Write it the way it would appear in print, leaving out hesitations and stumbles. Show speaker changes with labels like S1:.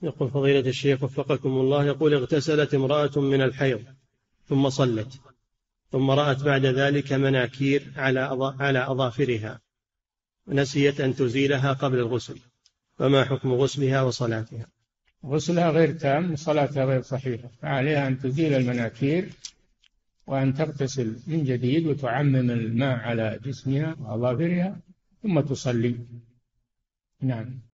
S1: يقول فضيلة الشيخ وفقكم الله، يقول اغتسلت امرأة من الحيض ثم صلت، ثم رأت بعد ذلك مناكير على أظافرها، نسيت أن تزيلها قبل الغسل، فما حكم غسلها وصلاتها؟
S2: غسلها غير تام وصلاتها غير صحيحة، فعليها أن تزيل المناكير وأن تغتسل من جديد وتعمم الماء على جسمها وأظافرها ثم تصلي. نعم.